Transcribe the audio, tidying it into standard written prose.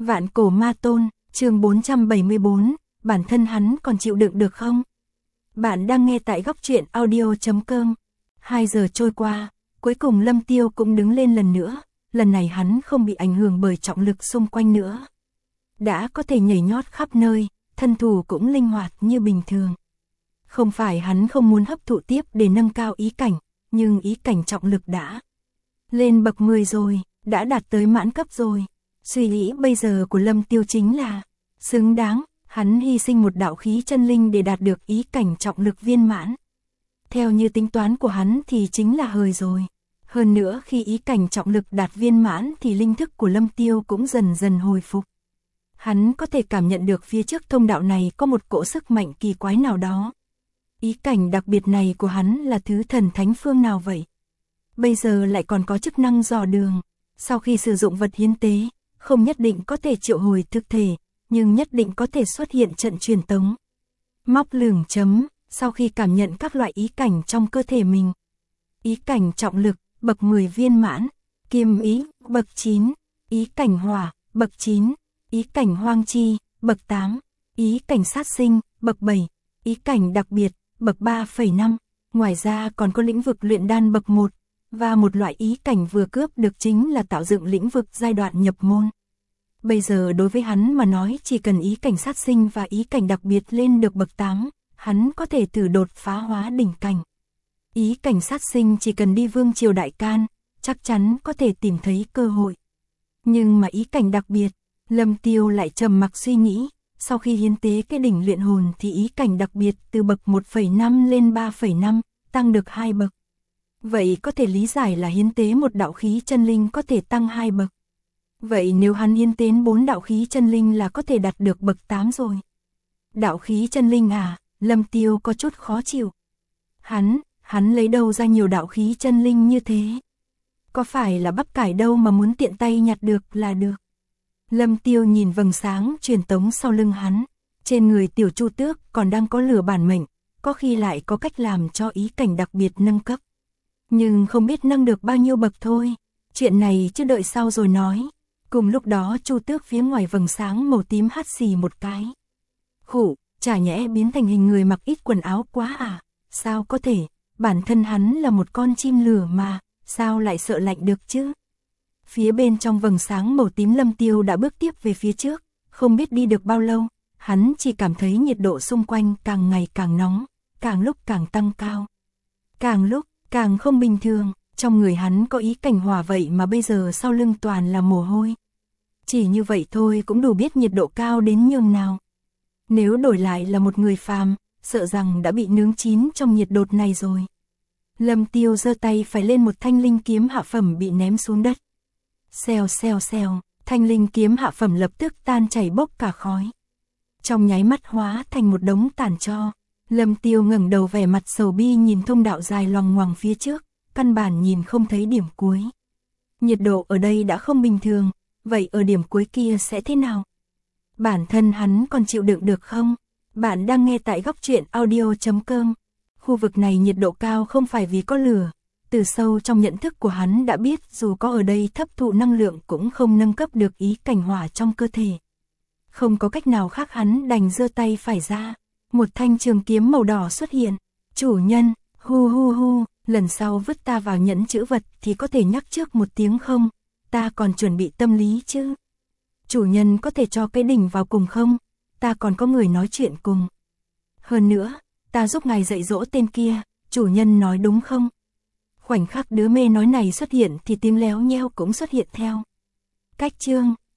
Vạn cổ ma tôn, chương 474, bản thân hắn còn chịu đựng được không? Bạn đang nghe tại góc truyện audio.com. 2 giờ trôi qua, cuối cùng Lâm Tiêu cũng đứng lên lần nữa, lần này hắn không bị ảnh hưởng bởi trọng lực xung quanh nữa. Đã có thể nhảy nhót khắp nơi, thân thủ cũng linh hoạt như bình thường. Không phải hắn không muốn hấp thụ tiếp để nâng cao ý cảnh, nhưng ý cảnh trọng lực đã lên bậc 10 rồi, đã đạt tới mãn cấp rồi. Suy nghĩ bây giờ của Lâm Tiêu chính là xứng đáng, hắn hy sinh một đạo khí chân linh để đạt được ý cảnh trọng lực viên mãn. Theo như tính toán của hắn thì chính là hời rồi. Hơn nữa khi ý cảnh trọng lực đạt viên mãn thì linh thức của Lâm Tiêu cũng dần dần hồi phục. Hắn có thể cảm nhận được phía trước thông đạo này có một cỗ sức mạnh kỳ quái nào đó. Ý cảnh đặc biệt này của hắn là thứ thần thánh phương nào vậy? Bây giờ lại còn có chức năng dò đường. Sau khi sử dụng vật hiến tế, không nhất định có thể triệu hồi thực thể, nhưng nhất định có thể xuất hiện trận truyền tống. Móc lửng chấm, sau khi cảm nhận các loại ý cảnh trong cơ thể mình. Ý cảnh trọng lực, bậc 10 viên mãn, kiêm ý, bậc 9, ý cảnh hỏa, bậc 9, ý cảnh hoang chi, bậc 8, ý cảnh sát sinh, bậc 7, ý cảnh đặc biệt, bậc 3,5. Ngoài ra còn có lĩnh vực luyện đan bậc 1, và một loại ý cảnh vừa cướp được chính là tạo dựng lĩnh vực giai đoạn nhập môn. Bây giờ đối với hắn mà nói chỉ cần ý cảnh sát sinh và ý cảnh đặc biệt lên được bậc 8, hắn có thể thử đột phá hóa đỉnh cảnh. Ý cảnh sát sinh chỉ cần đi vương triều đại can, chắc chắn có thể tìm thấy cơ hội. Nhưng mà ý cảnh đặc biệt, Lâm Tiêu lại trầm mặc suy nghĩ, sau khi hiến tế cái đỉnh luyện hồn thì ý cảnh đặc biệt từ bậc 1,5 lên 3,5, tăng được 2 bậc. Vậy có thể lý giải là hiến tế một đạo khí chân linh có thể tăng 2 bậc. Vậy nếu hắn hiến tế 4 đạo khí chân linh là có thể đạt được bậc 8 rồi. Đạo khí chân linh à, Lâm Tiêu có chút khó chịu. Hắn lấy đâu ra nhiều đạo khí chân linh như thế? Có phải là bắp cải đâu mà muốn tiện tay nhặt được là được? Lâm Tiêu nhìn vầng sáng truyền tống sau lưng hắn, trên người tiểu Chu Tước còn đang có lửa bản mệnh, có khi lại có cách làm cho ý cảnh đặc biệt nâng cấp. Nhưng không biết nâng được bao nhiêu bậc thôi, chuyện này chứ đợi sau rồi nói. Cùng lúc đó Chu Tước phía ngoài vầng sáng màu tím hắt xì một cái. Khụ, chả nhẽ biến thành hình người mặc ít quần áo quá à? Sao có thể, bản thân hắn là một con chim lửa mà, sao lại sợ lạnh được chứ? Phía bên trong vầng sáng màu tím Lâm Tiêu đã bước tiếp về phía trước, không biết đi được bao lâu, hắn chỉ cảm thấy nhiệt độ xung quanh càng ngày càng nóng, càng lúc càng tăng cao. Càng lúc, càng không bình thường, trong người hắn có ý cảnh hỏa vậy mà bây giờ sau lưng toàn là mồ hôi. Chỉ như vậy thôi cũng đủ biết nhiệt độ cao đến nhường nào. Nếu đổi lại là một người phàm, sợ rằng đã bị nướng chín trong nhiệt độ này rồi. Lâm Tiêu giơ tay phải lên một thanh linh kiếm hạ phẩm bị ném xuống đất. Xèo xèo xèo, thanh linh kiếm hạ phẩm lập tức tan chảy bốc cả khói. Trong nháy mắt hóa thành một đống tàn tro. Lâm Tiêu ngẩng đầu vẻ mặt sầu bi nhìn thông đạo dài loằng ngoằng phía trước, căn bản nhìn không thấy điểm cuối. Nhiệt độ ở đây đã không bình thường, vậy ở điểm cuối kia sẽ thế nào? Bản thân hắn còn chịu đựng được không? Bạn đang nghe tại góc truyện audio.com. Khu vực này nhiệt độ cao không phải vì có lửa, từ sâu trong nhận thức của hắn đã biết dù có ở đây thấp thụ năng lượng cũng không nâng cấp được ý cảnh hỏa trong cơ thể. Không có cách nào khác hắn đành giơ tay phải ra. Một thanh trường kiếm màu đỏ xuất hiện. Chủ nhân, hu hu hu, lần sau vứt ta vào nhẫn chữ vật thì có thể nhắc trước một tiếng không? Ta còn chuẩn bị tâm lý chứ. Chủ nhân có thể cho cái đỉnh vào cùng không? Ta còn có người nói chuyện cùng. Hơn nữa, ta giúp ngài dạy dỗ tên kia, chủ nhân nói đúng không? Khoảnh khắc đứa mê nói này xuất hiện thì tiếng léo nheo cũng xuất hiện theo. Cách chương